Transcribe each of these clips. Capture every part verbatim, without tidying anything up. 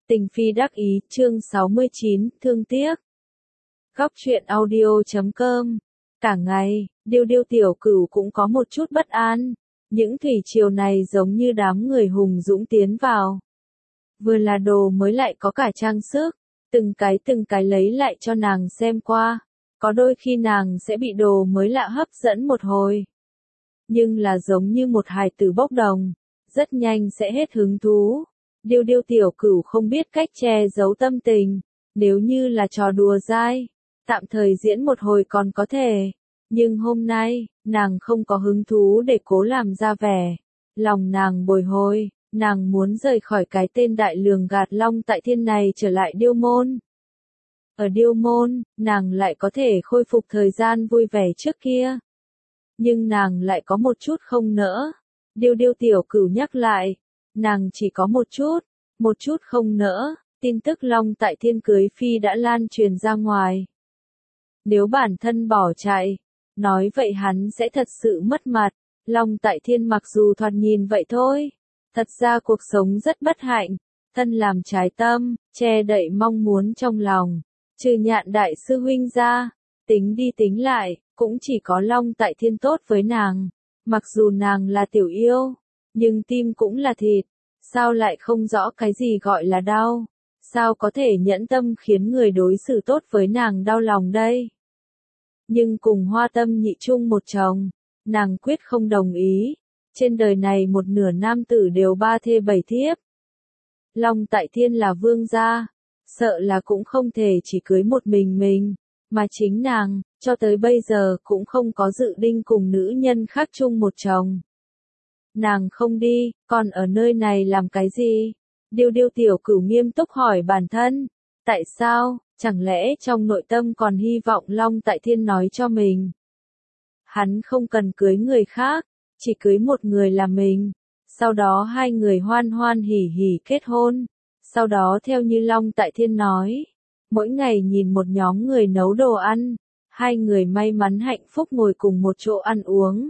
Tình phi đắc ý, chương sáu mươi chín, thương tiếc. Góc truyện audio chấm com. Cả ngày, Điêu Điêu tiểu cửu cũng có một chút bất an. Những thủy triều này giống như đám người hùng dũng tiến vào. Vừa là đồ mới lại có cả trang sức, từng cái từng cái lấy lại cho nàng xem qua. Có đôi khi nàng sẽ bị đồ mới lạ hấp dẫn một hồi. Nhưng là giống như một hài tử bốc đồng, rất nhanh sẽ hết hứng thú. Điêu Điêu tiểu cửu không biết cách che giấu tâm tình, nếu như là trò đùa dai, tạm thời diễn một hồi còn có thể, nhưng hôm nay, nàng không có hứng thú để cố làm ra vẻ, lòng nàng bồi hồi, nàng muốn rời khỏi cái tên đại lường gạt Long Tại Thiên này trở lại Điêu Môn. Ở Điêu Môn, nàng lại có thể khôi phục thời gian vui vẻ trước kia. Nhưng nàng lại có một chút không nỡ. Điêu Điêu tiểu cửu nhắc lại. Nàng chỉ có một chút, một chút không nỡ, tin tức Long Tại Thiên cưới phi đã lan truyền ra ngoài. Nếu bản thân bỏ chạy, nói vậy hắn sẽ thật sự mất mặt. Long Tại Thiên mặc dù thoạt nhìn vậy thôi, thật ra cuộc sống rất bất hạnh, thân làm trái tâm, che đậy mong muốn trong lòng. Trừ Nhạn đại sư huynh ra, tính đi tính lại, cũng chỉ có Long Tại Thiên tốt với nàng. Mặc dù nàng là tiểu yêu, nhưng tim cũng là thịt, sao lại không rõ cái gì gọi là đau, sao có thể nhẫn tâm khiến người đối xử tốt với nàng đau lòng đây. Nhưng cùng Hoa Tâm nhị chung một chồng, nàng quyết không đồng ý, trên đời này một nửa nam tử đều ba thê bảy thiếp. Long Tại Thiên là vương gia, sợ là cũng không thể chỉ cưới một mình mình, mà chính nàng, cho tới bây giờ cũng không có dự định cùng nữ nhân khác chung một chồng. Nàng không đi, còn ở nơi này làm cái gì? Điêu Điêu tiểu cửu nghiêm túc hỏi bản thân. Tại sao, chẳng lẽ trong nội tâm còn hy vọng Long Tại Thiên nói cho mình? Hắn không cần cưới người khác, chỉ cưới một người là mình. Sau đó hai người hoan hoan hỉ hỉ kết hôn. Sau đó theo như Long Tại Thiên nói, mỗi ngày nhìn một nhóm người nấu đồ ăn, hai người may mắn hạnh phúc ngồi cùng một chỗ ăn uống.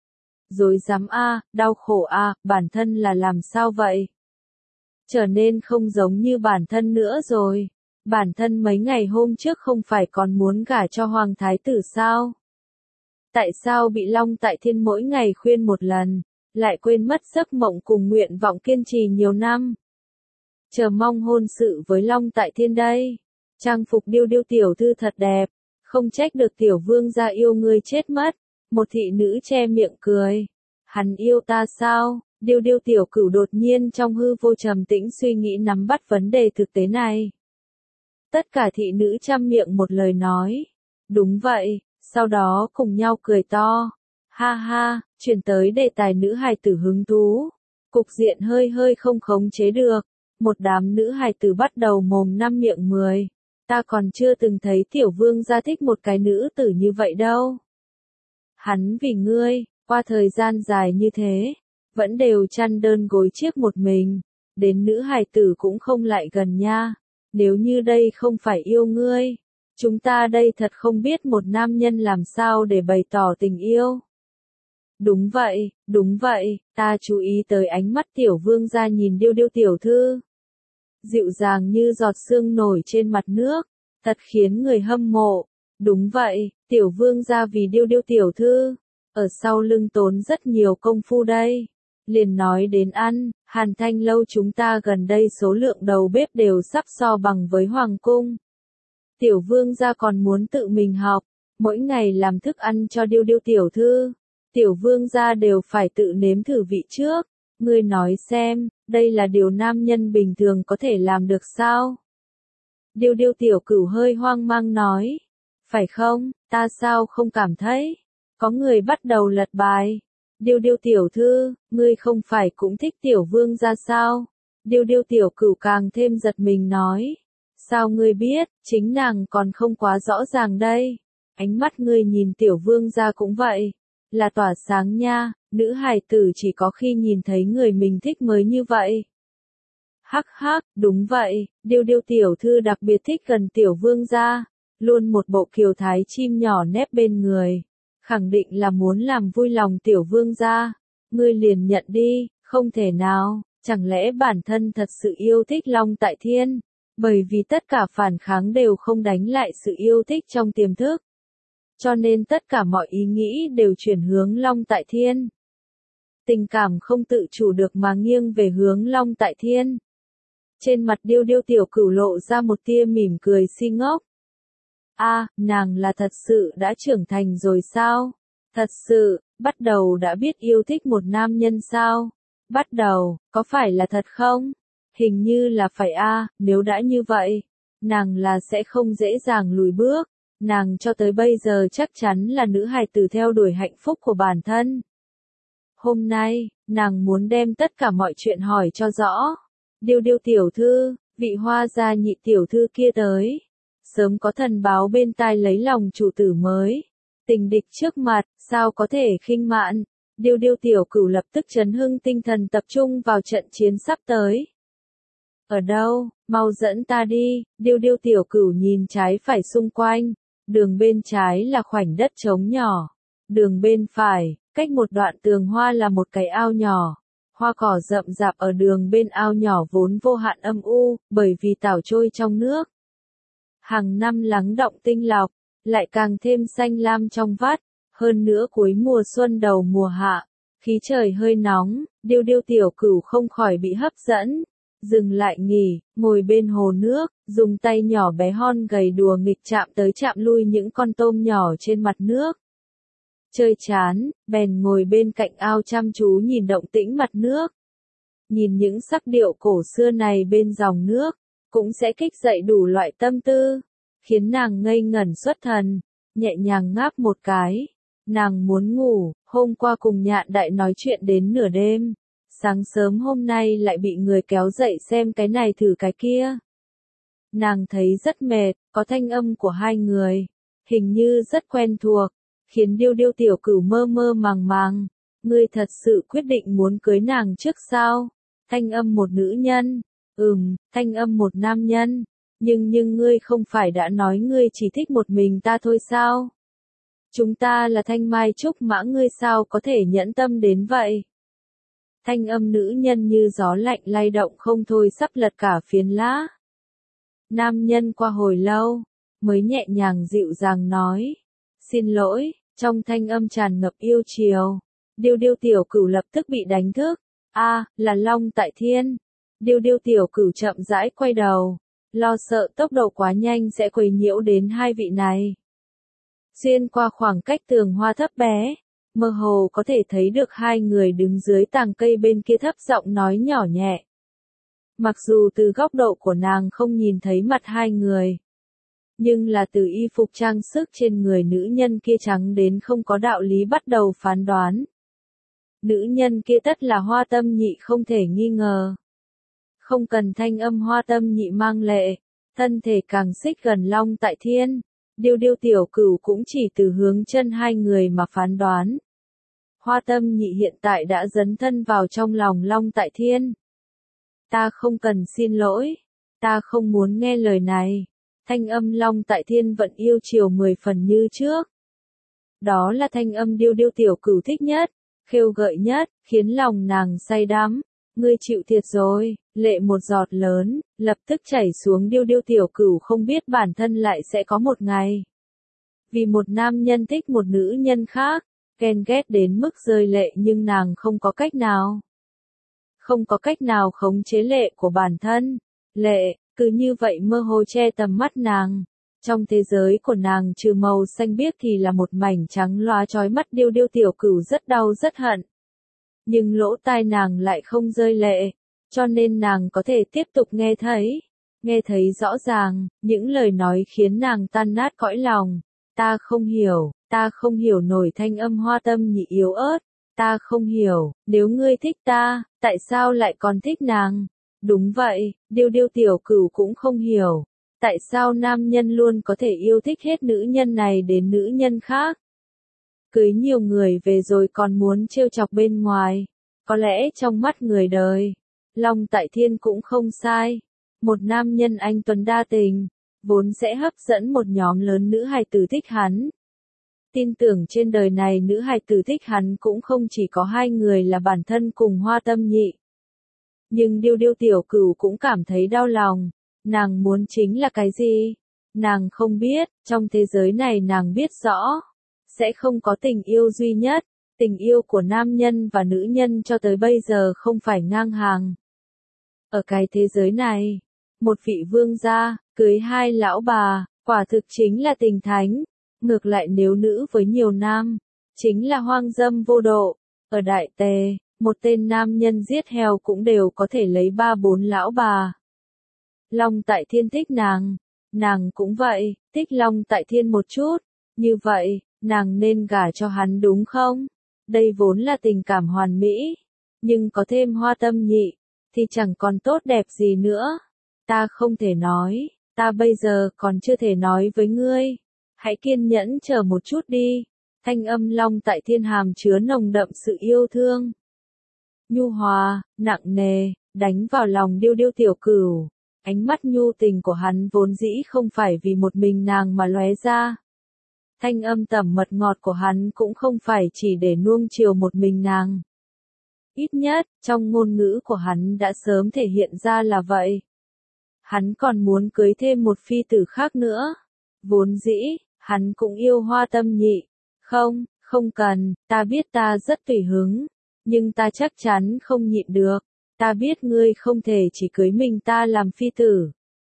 Dối dám a, đau khổ a, bản thân là làm sao vậy? Trở nên không giống như bản thân nữa rồi. Bản thân mấy ngày hôm trước không phải còn muốn gả cho Hoàng Thái tử sao? Tại sao bị Long Tại Thiên mỗi ngày khuyên một lần, lại quên mất giấc mộng cùng nguyện vọng kiên trì nhiều năm? Chờ mong hôn sự với Long Tại Thiên đây. Trang phục Điêu Điêu tiểu thư thật đẹp, không trách được tiểu vương gia yêu ngươi chết mất. Một thị nữ che miệng cười. Hắn yêu ta sao? Điêu Điêu tiểu cửu đột nhiên trong hư vô trầm tĩnh suy nghĩ nắm bắt vấn đề thực tế này. Tất cả thị nữ chăm miệng một lời nói. Đúng vậy, sau đó cùng nhau cười to. Ha ha, chuyển tới đề tài nữ hài tử hứng thú. Cục diện hơi hơi không khống chế được. Một đám nữ hài tử bắt đầu mồm năm miệng mười. Ta còn chưa từng thấy tiểu vương gia thích một cái nữ tử như vậy đâu. Hắn vì ngươi, qua thời gian dài như thế, vẫn đều chăn đơn gối chiếc một mình, đến nữ hài tử cũng không lại gần nha. Nếu như đây không phải yêu ngươi, chúng ta đây thật không biết một nam nhân làm sao để bày tỏ tình yêu. Đúng vậy, đúng vậy, ta chú ý tới ánh mắt tiểu vương gia nhìn Điêu Điêu tiểu thư. Dịu dàng như giọt sương nổi trên mặt nước, thật khiến người hâm mộ. Đúng vậy, tiểu vương gia vì Điêu Điêu tiểu thư, ở sau lưng tốn rất nhiều công phu đây. Liền nói đến ăn, Hàn Thanh lâu chúng ta gần đây số lượng đầu bếp đều sắp so bằng với Hoàng cung. Tiểu vương gia còn muốn tự mình học, mỗi ngày làm thức ăn cho Điêu Điêu tiểu thư. Tiểu vương gia đều phải tự nếm thử vị trước. Ngươi nói xem, đây là điều nam nhân bình thường có thể làm được sao? Điêu Điêu tiểu cửu hơi hoang mang nói. Phải không, ta sao không cảm thấy? Có người bắt đầu lật bài. Điêu Điêu tiểu thư, ngươi không phải cũng thích tiểu vương gia sao? Điêu Điêu tiểu cửu càng thêm giật mình nói. Sao ngươi biết, chính nàng còn không quá rõ ràng đây. Ánh mắt ngươi nhìn tiểu vương gia cũng vậy. Là tỏa sáng nha, nữ hài tử chỉ có khi nhìn thấy người mình thích mới như vậy. Hắc hắc, đúng vậy, Điêu Điêu tiểu thư đặc biệt thích gần tiểu vương gia. Luôn một bộ kiều thái chim nhỏ nép bên người. Khẳng định là muốn làm vui lòng tiểu vương gia. Ngươi liền nhận đi, không thể nào, Chẳng lẽ bản thân thật sự yêu thích Long Tại Thiên? Bởi vì tất cả phản kháng đều không đánh lại sự yêu thích trong tiềm thức. Cho nên tất cả mọi ý nghĩ đều chuyển hướng Long Tại Thiên. Tình cảm không tự chủ được mà nghiêng về hướng Long Tại Thiên. Trên mặt Điêu Điêu tiểu cửu lộ ra một tia mỉm cười si ngốc. A, à, nàng là thật sự đã trưởng thành rồi sao? Thật sự, bắt đầu đã biết yêu thích một nam nhân sao? Bắt đầu, có phải là thật không? Hình như là phải a, à, nếu đã như vậy, nàng là sẽ không dễ dàng lùi bước. Nàng cho tới bây giờ chắc chắn là nữ hài tử theo đuổi hạnh phúc của bản thân. Hôm nay, nàng muốn đem tất cả mọi chuyện hỏi cho rõ. Điêu Điêu tiểu thư, vị Hoa gia nhị tiểu thư kia tới. Sớm có thần báo bên tai lấy lòng chủ tử mới. Tình địch trước mặt, sao có thể khinh mạn. Điêu Điêu tiểu cửu lập tức chấn hưng tinh thần tập trung vào trận chiến sắp tới. Ở đâu, mau dẫn ta đi. Điêu Điêu tiểu cửu nhìn trái phải xung quanh. Đường bên trái là khoảnh đất trống nhỏ. Đường bên phải, cách một đoạn tường hoa là một cái ao nhỏ. Hoa cỏ rậm rạp ở đường bên ao nhỏ vốn vô hạn âm u, bởi vì tảo trôi trong nước. Hàng năm lắng động tinh lọc, lại càng thêm xanh lam trong vắt. Hơn nữa cuối mùa xuân đầu mùa hạ, khí trời hơi nóng, Điêu Điêu tiểu cửu không khỏi bị hấp dẫn. Dừng lại nghỉ, ngồi bên hồ nước, dùng tay nhỏ bé hon gầy đùa nghịch chạm tới chạm lui những con tôm nhỏ trên mặt nước. Chơi chán, bèn ngồi bên cạnh ao chăm chú nhìn động tĩnh mặt nước. Nhìn những sắc điệu cổ xưa này bên dòng nước, cũng sẽ kích dậy đủ loại tâm tư, khiến nàng ngây ngẩn xuất thần, nhẹ nhàng ngáp một cái. Nàng muốn ngủ, hôm qua cùng Nhạn Đại nói chuyện đến nửa đêm. Sáng sớm hôm nay lại bị người kéo dậy xem cái này thử cái kia. Nàng thấy rất mệt, có thanh âm của hai người, hình như rất quen thuộc, khiến Điêu Điêu tiểu cửu mơ mơ màng màng. Ngươi thật sự quyết định muốn cưới nàng trước sao? Thanh âm một nữ nhân, ừm, thanh âm một nam nhân, nhưng nhưng ngươi không phải đã nói ngươi chỉ thích một mình ta thôi sao? Chúng ta là thanh mai trúc mã, ngươi sao có thể nhẫn tâm đến vậy? Thanh âm nữ nhân như gió lạnh lay động không thôi sắp lật cả phiến lá. Nam nhân qua hồi lâu, mới nhẹ nhàng dịu dàng nói. Xin lỗi, trong thanh âm tràn ngập yêu chiều. Điêu Điêu tiểu cửu lập tức bị đánh thức. A, à, là Long Tại Thiên. Điêu Điêu tiểu cửu chậm rãi quay đầu. Lo sợ tốc độ quá nhanh sẽ quấy nhiễu đến hai vị này. Xuyên qua khoảng cách tường hoa thấp bé, mơ hồ có thể thấy được hai người đứng dưới tàng cây bên kia thấp giọng nói nhỏ nhẹ. Mặc dù từ góc độ của nàng không nhìn thấy mặt hai người, nhưng là từ y phục trang sức trên người nữ nhân kia trắng đến không có đạo lý bắt đầu phán đoán. Nữ nhân kia tất là Hoa Tâm Nhị không thể nghi ngờ. Không cần thanh âm Hoa Tâm Nhị mang lệ, thân thể càng xích gần Long Tại Thiên. Điêu Điêu tiểu cửu cũng chỉ từ hướng chân hai người mà phán đoán. Hoa Tâm Nhị hiện tại đã dấn thân vào trong lòng Long Tại Thiên. Ta không cần xin lỗi, ta không muốn nghe lời này. Thanh âm Long Tại Thiên vẫn yêu chiều mười phần như trước. Đó là thanh âm Điêu Điêu tiểu cửu thích nhất, khêu gợi nhất, khiến lòng nàng say đắm. Ngươi chịu thiệt rồi, lệ một giọt lớn, lập tức chảy xuống. Điêu Điêu tiểu cửu không biết bản thân lại sẽ có một ngày. Vì một nam nhân thích một nữ nhân khác, ghen ghét đến mức rơi lệ, nhưng nàng không có cách nào. Không có cách nào khống chế lệ của bản thân. Lệ, cứ như vậy mơ hồ che tầm mắt nàng. Trong thế giới của nàng trừ màu xanh biếc thì là một mảnh trắng loá chói mắt. Điêu Điêu tiểu cửu rất đau rất hận. Nhưng lỗ tai nàng lại không rơi lệ, cho nên nàng có thể tiếp tục nghe thấy. Nghe thấy rõ ràng, những lời nói khiến nàng tan nát cõi lòng. Ta không hiểu, ta không hiểu nổi. Thanh âm Hoa Tâm Nhị yếu ớt. Ta không hiểu, nếu ngươi thích ta, tại sao lại còn thích nàng? Đúng vậy, Điêu Điêu tiểu cửu cũng không hiểu. Tại sao nam nhân luôn có thể yêu thích hết nữ nhân này đến nữ nhân khác? Cưới nhiều người về rồi còn muốn trêu chọc bên ngoài. Có lẽ trong mắt người đời, Long Tại Thiên cũng không sai. Một nam nhân anh tuấn đa tình, vốn sẽ hấp dẫn một nhóm lớn nữ hài tử thích hắn. Tin tưởng trên đời này nữ hài tử thích hắn cũng không chỉ có hai người là bản thân cùng Hoa Tâm Nhị. Nhưng điêu điêu tiểu cửu cũng cảm thấy đau lòng. Nàng muốn chính là cái gì? Nàng không biết, trong thế giới này nàng biết rõ. Sẽ không có tình yêu duy nhất. Tình yêu của nam nhân và nữ nhân cho tới bây giờ không phải ngang hàng. Ở cái thế giới này, một vị vương gia, cưới hai lão bà, quả thực chính là tình thánh. Ngược lại nếu nữ với nhiều nam, chính là hoang dâm vô độ. Ở Đại Tề, một tên nam nhân giết heo cũng đều có thể lấy ba bốn lão bà. Long Tại Thiên thích nàng, nàng cũng vậy, thích Long Tại Thiên một chút. Như vậy, nàng nên gả cho hắn đúng không? Đây vốn là tình cảm hoàn mỹ, nhưng có thêm Hoa Tâm Nhị, thì chẳng còn tốt đẹp gì nữa. Ta không thể nói, ta bây giờ còn chưa thể nói với ngươi. Hãy kiên nhẫn chờ một chút đi. Thanh âm Long Tại Thiên hàm chứa nồng đậm sự yêu thương. Nhu hòa, nặng nề, đánh vào lòng điêu điêu tiểu cửu. Ánh mắt nhu tình của hắn vốn dĩ không phải vì một mình nàng mà lóe ra. Thanh âm tẩm mật ngọt của hắn cũng không phải chỉ để nuông chiều một mình nàng. Ít nhất, trong ngôn ngữ của hắn đã sớm thể hiện ra là vậy. Hắn còn muốn cưới thêm một phi tử khác nữa. Vốn dĩ, hắn cũng yêu Hoa Tâm Nhị. Không, không cần, ta biết ta rất tùy hứng. Nhưng ta chắc chắn không nhịn được. Ta biết ngươi không thể chỉ cưới mình ta làm phi tử.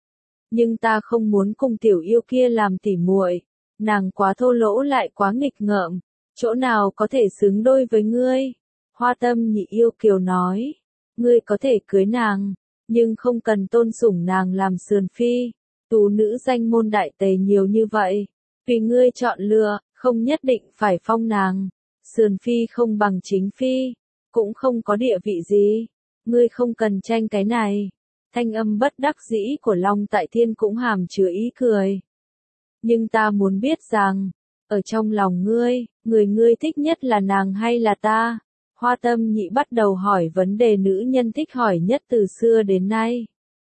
Nhưng ta không muốn cùng tiểu yêu kia làm tỉ muội. Nàng quá thô lỗ lại quá nghịch ngợm. Chỗ nào có thể xứng đôi với ngươi? Hoa Tâm Nhị yêu kiều nói. Ngươi có thể cưới nàng, nhưng không cần tôn sủng nàng làm sườn phi. Tú nữ danh môn Đại Tề nhiều như vậy. Vì ngươi chọn lựa, không nhất định phải phong nàng. Sườn phi không bằng chính phi, cũng không có địa vị gì. Ngươi không cần tranh cái này. Thanh âm bất đắc dĩ của Long Tại Thiên cũng hàm chứa ý cười. Nhưng ta muốn biết rằng, ở trong lòng ngươi, người ngươi thích nhất là nàng hay là ta? Hoa Tâm Nhị bắt đầu hỏi vấn đề nữ nhân thích hỏi nhất từ xưa đến nay.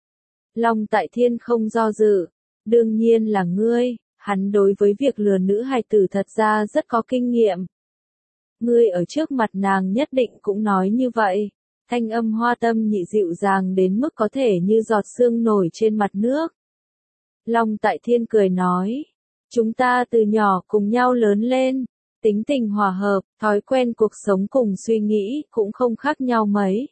Long Tại Thiên không do dự. Đương nhiên là ngươi, hắn đối với việc lừa nữ hài tử thật ra rất có kinh nghiệm. Ngươi ở trước mặt nàng nhất định cũng nói như vậy. Thanh âm Hoa Tâm Nhị dịu dàng đến mức có thể như giọt sương nổi trên mặt nước. Long Tại Thiên cười nói. Chúng ta từ nhỏ cùng nhau lớn lên. Tính tình hòa hợp, thói quen cuộc sống cùng suy nghĩ cũng không khác nhau mấy.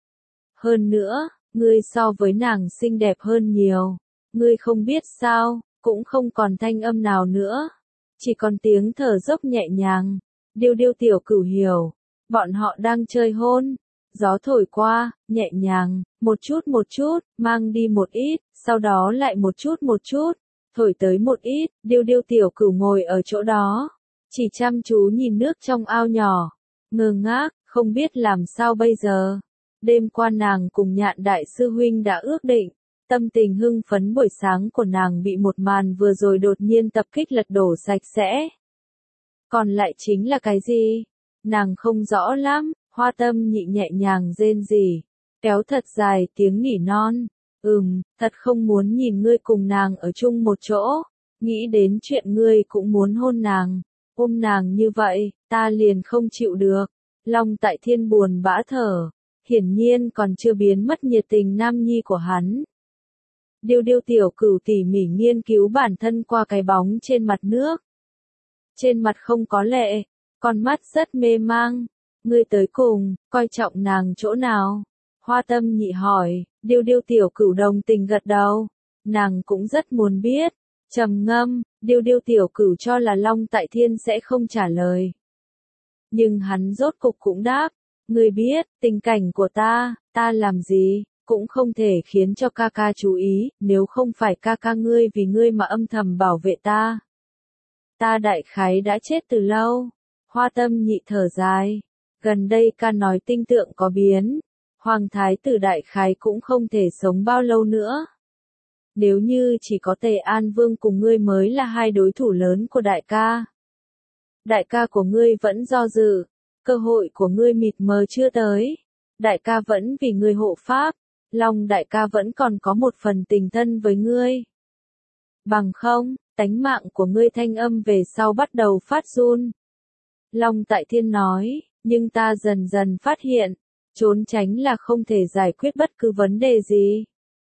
Hơn nữa, ngươi so với nàng xinh đẹp hơn nhiều. Ngươi không biết sao, cũng không còn thanh âm nào nữa. Chỉ còn tiếng thở dốc nhẹ nhàng. Điêu điêu tiểu cửu hiểu. Bọn họ đang chơi hôn. Gió thổi qua, nhẹ nhàng, một chút một chút, mang đi một ít, sau đó lại một chút một chút, thổi tới một ít, điêu điêu tiểu cửu ngồi ở chỗ đó. Chỉ chăm chú nhìn nước trong ao nhỏ, ngơ ngác, không biết làm sao bây giờ. Đêm qua nàng cùng Nhạn đại sư huynh đã ước định, tâm tình hưng phấn buổi sáng của nàng bị một màn vừa rồi đột nhiên tập kích lật đổ sạch sẽ. Còn lại chính là cái gì? Nàng không rõ lắm. Hoa Tâm Nhị nhẹ nhàng rên rỉ, kéo thật dài tiếng nỉ non. Ừm, thật không muốn nhìn ngươi cùng nàng ở chung một chỗ. Nghĩ đến chuyện ngươi cũng muốn hôn nàng. Ôm nàng như vậy, ta liền không chịu được. Long Tại Thiên buồn bã thở. Hiển nhiên còn chưa biến mất nhiệt tình nam nhi của hắn. Điêu điêu tiểu cửu tỉ mỉ nghiên cứu bản thân qua cái bóng trên mặt nước. Trên mặt không có lệ, con mắt rất mê mang. Ngươi tới cùng, coi trọng nàng chỗ nào? Hoa Tâm Nhị hỏi. Điêu điêu tiểu cửu đồng tình gật đầu. Nàng cũng rất muốn biết. Trầm ngâm, điêu điêu tiểu cửu cho là Long Tại Thiên sẽ không trả lời. Nhưng hắn rốt cục cũng đáp. Ngươi biết, tình cảnh của ta, ta làm gì, cũng không thể khiến cho ca ca chú ý, nếu không phải ca ca ngươi vì ngươi mà âm thầm bảo vệ ta. Ta đại khái đã chết từ lâu. Hoa Tâm Nhị thở dài. Gần đây ca nói tinh tượng có biến. Hoàng thái tử đại khái cũng không thể sống bao lâu nữa. Nếu như chỉ có Tề An Vương cùng ngươi mới là hai đối thủ lớn của đại ca. Đại ca của ngươi vẫn do dự. Cơ hội của ngươi mịt mờ chưa tới. Đại ca vẫn vì ngươi hộ pháp. Long đại ca vẫn còn có một phần tình thân với ngươi. Bằng không, tánh mạng của ngươi thanh âm về sau bắt đầu phát run. Long Tại Thiên nói, nhưng ta dần dần phát hiện, Trốn tránh là không thể giải quyết bất cứ vấn đề gì.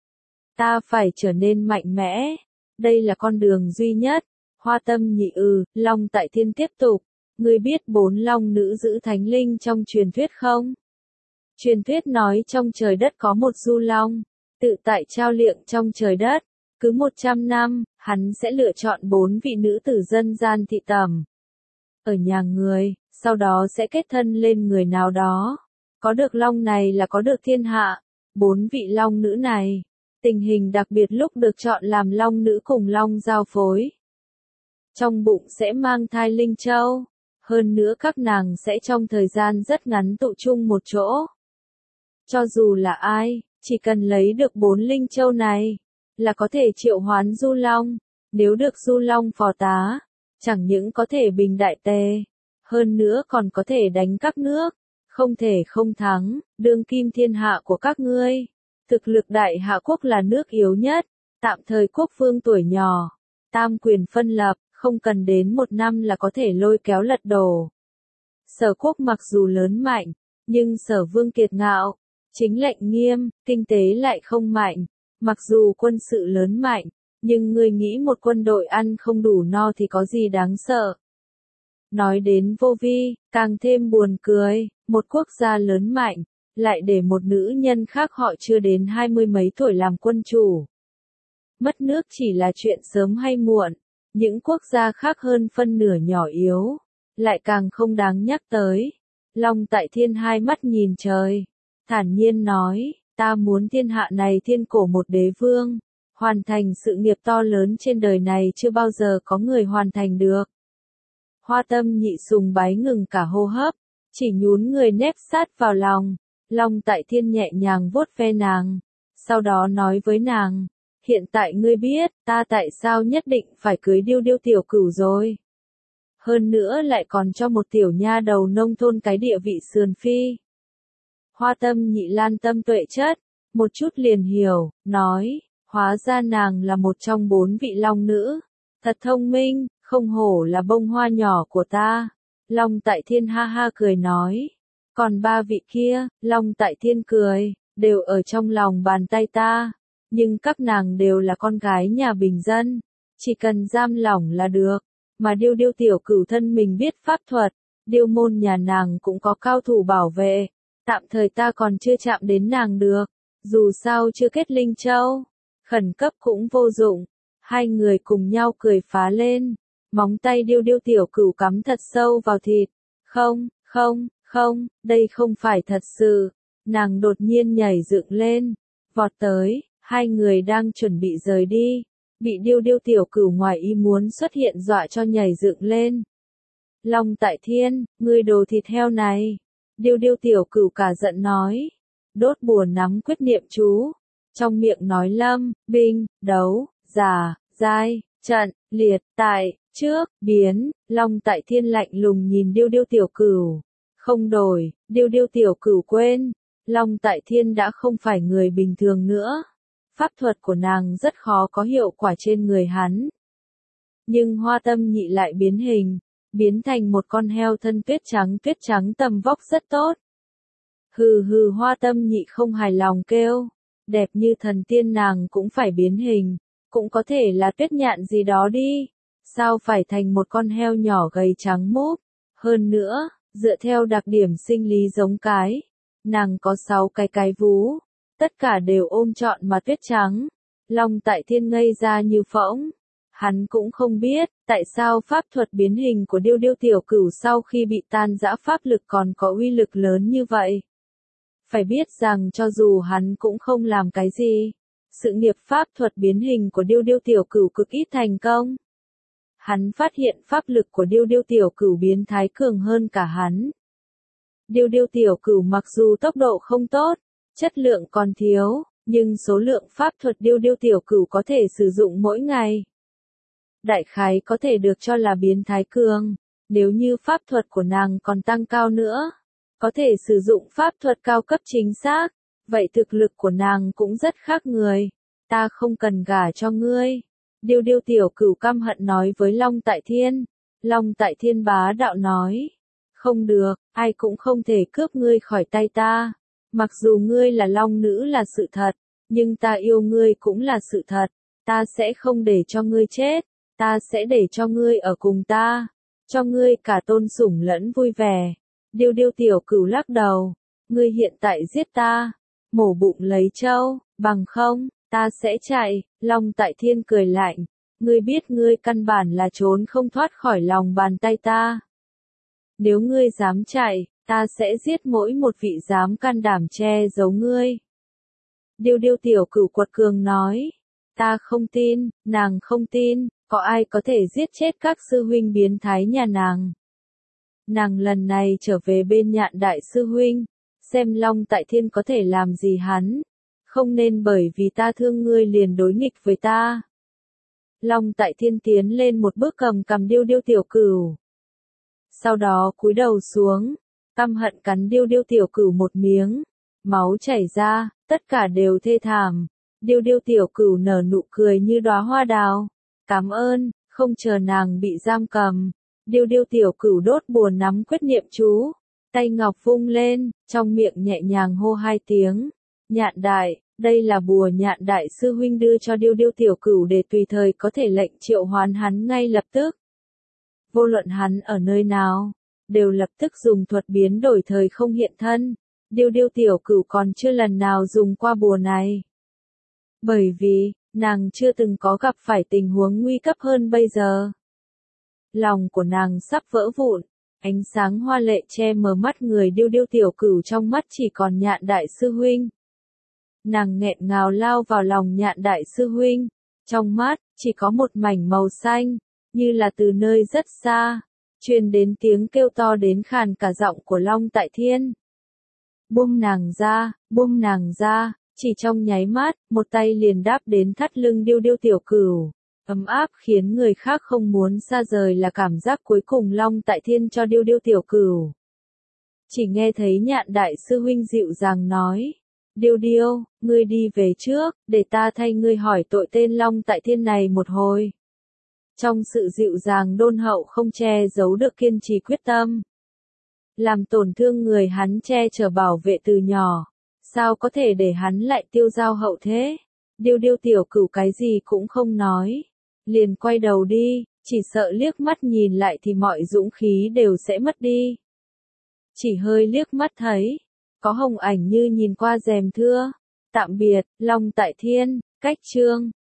Ta phải trở nên mạnh mẽ. Đây là con đường duy nhất. Hoa Tâm Nhị ừ, Long Tại Thiên tiếp tục. Ngươi biết bốn long nữ giữ thánh linh trong truyền thuyết không? Truyền thuyết nói trong trời đất có một du long, tự tại trao liệng trong trời đất. Cứ một trăm năm, hắn sẽ lựa chọn bốn vị nữ tử dân gian thị tẩm. Ở nhà người, sau đó sẽ kết thân lên người nào đó. Có được long này là có được thiên hạ. Bốn vị long nữ này, tình hình đặc biệt lúc được chọn làm long nữ cùng long giao phối. Trong bụng sẽ mang thai linh châu. Hơn nữa các nàng sẽ trong thời gian rất ngắn tụ chung một chỗ. Cho dù là ai, chỉ cần lấy được bốn linh châu này, là có thể triệu hoán du long. Nếu được du long phò tá, chẳng những có thể bình đại tề, hơn nữa còn có thể đánh các nước. Không thể không thắng, đương kim thiên hạ của các ngươi. Thực lực đại hạ quốc là nước yếu nhất, tạm thời quốc vương tuổi nhỏ. Tam quyền phân lập, không cần đến một năm là có thể lôi kéo lật đổ. Sở quốc mặc dù lớn mạnh, nhưng sở vương kiệt ngạo, chính lệnh nghiêm, kinh tế lại không mạnh. Mặc dù quân sự lớn mạnh, nhưng người nghĩ một quân đội ăn không đủ no thì có gì đáng sợ. Nói đến vô vi, càng thêm buồn cười, một quốc gia lớn mạnh, lại để một nữ nhân khác họ chưa đến hai mươi mấy tuổi làm quân chủ. Mất nước chỉ là chuyện sớm hay muộn, những quốc gia khác hơn phân nửa nhỏ yếu, lại càng không đáng nhắc tới. Long Tại Thiên hai mắt nhìn trời, thản nhiên nói, ta muốn thiên hạ này thiên cổ một đế vương, hoàn thành sự nghiệp to lớn trên đời này chưa bao giờ có người hoàn thành được. Hoa Tâm Nhị sùng bái ngừng cả hô hấp, chỉ nhún người nép sát vào lòng. Long Tại Thiên nhẹ nhàng vuốt ve nàng, sau đó nói với nàng, hiện tại ngươi biết, ta tại sao nhất định phải cưới Điêu Điêu tiểu cửu rồi. Hơn nữa lại còn cho một tiểu nha đầu nông thôn cái địa vị sườn phi. Hoa Tâm Nhị lan tâm tuệ chất, một chút liền hiểu, nói, hóa ra nàng là một trong bốn vị long nữ. Thật thông minh, không hổ là bông hoa nhỏ của ta. Long Tại Thiên ha ha cười nói. Còn ba vị kia, Long Tại Thiên cười, đều ở trong lòng bàn tay ta. Nhưng các nàng đều là con gái nhà bình dân. Chỉ cần giam lỏng là được. Mà Điêu Điêu tiểu cửu thân mình biết pháp thuật. Điêu môn nhà nàng cũng có cao thủ bảo vệ. Tạm thời ta còn chưa chạm đến nàng được. Dù sao chưa kết linh châu. Khẩn cấp cũng vô dụng. Hai người cùng nhau cười phá lên. Móng tay Điêu Điêu tiểu cửu cắm thật sâu vào thịt. Không, không, không, đây không phải thật sự. Nàng đột nhiên nhảy dựng lên. Vọt tới, hai người đang chuẩn bị rời đi. Bị Điêu Điêu tiểu cửu ngoài ý muốn xuất hiện dọa cho nhảy dựng lên. Long Tại Thiên, ngươi đồ thịt heo này. Điêu Điêu tiểu cửu cả giận nói. Đốt bùa nắm quyết niệm chú. Trong miệng nói lâm, binh, đấu, giả, giai, trận, liệt, tại, trước, biến. Long Tại Thiên lạnh lùng nhìn Điêu Điêu tiểu cửu. Không đổi, Điêu Điêu tiểu cửu quên. Long Tại Thiên đã không phải người bình thường nữa. Pháp thuật của nàng rất khó có hiệu quả trên người hắn. Nhưng Hoa Tâm Nhị lại biến hình, biến thành một con heo thân tuyết trắng tuyết trắng tầm vóc rất tốt. Hừ hừ Hoa Tâm Nhị không hài lòng kêu, đẹp như thần tiên nàng cũng phải biến hình, cũng có thể là tuyết nhạn gì đó đi. Sao phải thành một con heo nhỏ gầy trắng múp? Hơn nữa, dựa theo đặc điểm sinh lý giống cái, nàng có sáu cái cái vú, tất cả đều ôm trọn mà tuyết trắng. Long Tại Thiên ngây ra như phỗng. Hắn cũng không biết, tại sao pháp thuật biến hình của Điêu Điêu tiểu cửu sau khi bị tan rã pháp lực còn có uy lực lớn như vậy. Phải biết rằng cho dù hắn cũng không làm cái gì, sự nghiệp pháp thuật biến hình của Điêu Điêu tiểu cửu cực ít thành công. Hắn phát hiện pháp lực của Điêu Điêu tiểu cửu biến thái cường hơn cả hắn. Điêu Điêu tiểu cửu mặc dù tốc độ không tốt, chất lượng còn thiếu, nhưng số lượng pháp thuật Điêu Điêu tiểu cửu có thể sử dụng mỗi ngày, đại khái có thể được cho là biến thái cường. Nếu như pháp thuật của nàng còn tăng cao nữa, có thể sử dụng pháp thuật cao cấp chính xác, vậy thực lực của nàng cũng rất khác người. Ta không cần gả cho ngươi. Điêu Điêu tiểu cửu căm hận nói với Long Tại Thiên. Long Tại Thiên bá đạo nói. Không được, ai cũng không thể cướp ngươi khỏi tay ta. Mặc dù ngươi là long nữ là sự thật, nhưng ta yêu ngươi cũng là sự thật. Ta sẽ không để cho ngươi chết, ta sẽ để cho ngươi ở cùng ta, cho ngươi cả tôn sủng lẫn vui vẻ. Điêu điêu tiểu cửu lắc đầu, ngươi hiện tại giết ta, mổ bụng lấy trâu, bằng không, ta sẽ chạy. Long Tại Thiên cười lạnh, ngươi biết ngươi căn bản là trốn không thoát khỏi lòng bàn tay ta. Nếu ngươi dám chạy, ta sẽ giết mỗi một vị dám can đảm che giấu ngươi. Điêu điêu tiểu cửu quật cường nói, ta không tin, nàng không tin, có ai có thể giết chết các sư huynh biến thái nhà nàng. Nàng lần này trở về bên Nhạn đại sư huynh, xem Long Tại Thiên có thể làm gì hắn, không nên bởi vì ta thương ngươi liền đối nghịch với ta. Long Tại Thiên tiến lên một bước cầm cầm điêu điêu tiểu cửu. Sau đó cúi đầu xuống, căm hận cắn điêu điêu tiểu cửu một miếng, máu chảy ra, tất cả đều thê thảm. Điêu điêu tiểu cửu nở nụ cười như đóa hoa đào, cảm ơn, không chờ nàng bị giam cầm. Điêu điêu tiểu cửu đốt bùa nắm quyết niệm chú, tay ngọc vung lên, trong miệng nhẹ nhàng hô hai tiếng, Nhạn đại, đây là bùa Nhạn đại sư huynh đưa cho điêu điêu tiểu cửu để tùy thời có thể lệnh triệu hoán hắn ngay lập tức. Vô luận hắn ở nơi nào, đều lập tức dùng thuật biến đổi thời không hiện thân. Điêu điêu tiểu cửu còn chưa lần nào dùng qua bùa này. Bởi vì, nàng chưa từng có gặp phải tình huống nguy cấp hơn bây giờ. Lòng của nàng sắp vỡ vụn, ánh sáng hoa lệ che mờ mắt người điêu điêu tiểu cửu, trong mắt chỉ còn Nhạn đại sư huynh. Nàng nghẹn ngào lao vào lòng Nhạn đại sư huynh, trong mắt, chỉ có một mảnh màu xanh, như là từ nơi rất xa, truyền đến tiếng kêu to đến khàn cả giọng của Long Tại Thiên. Buông nàng ra, buông nàng ra, chỉ trong nháy mắt, một tay liền đáp đến thắt lưng điêu điêu tiểu cửu. Ấm áp khiến người khác không muốn xa rời là cảm giác cuối cùng Long Tại Thiên cho điêu điêu tiểu cửu. Chỉ nghe thấy Nhạn đại sư huynh dịu dàng nói, điêu điêu, ngươi đi về trước, để ta thay ngươi hỏi tội tên Long Tại Thiên này một hồi. Trong sự dịu dàng đôn hậu không che giấu được kiên trì quyết tâm. Làm tổn thương người hắn che chở bảo vệ từ nhỏ, sao có thể để hắn lại tiêu dao hậu thế? Điêu điêu tiểu cửu cái gì cũng không nói, liền quay đầu đi, chỉ sợ liếc mắt nhìn lại thì mọi dũng khí đều sẽ mất đi. Chỉ hơi liếc mắt thấy, có hồng ảnh như nhìn qua rèm thưa. Tạm biệt, Long Tại Thiên, cách chương.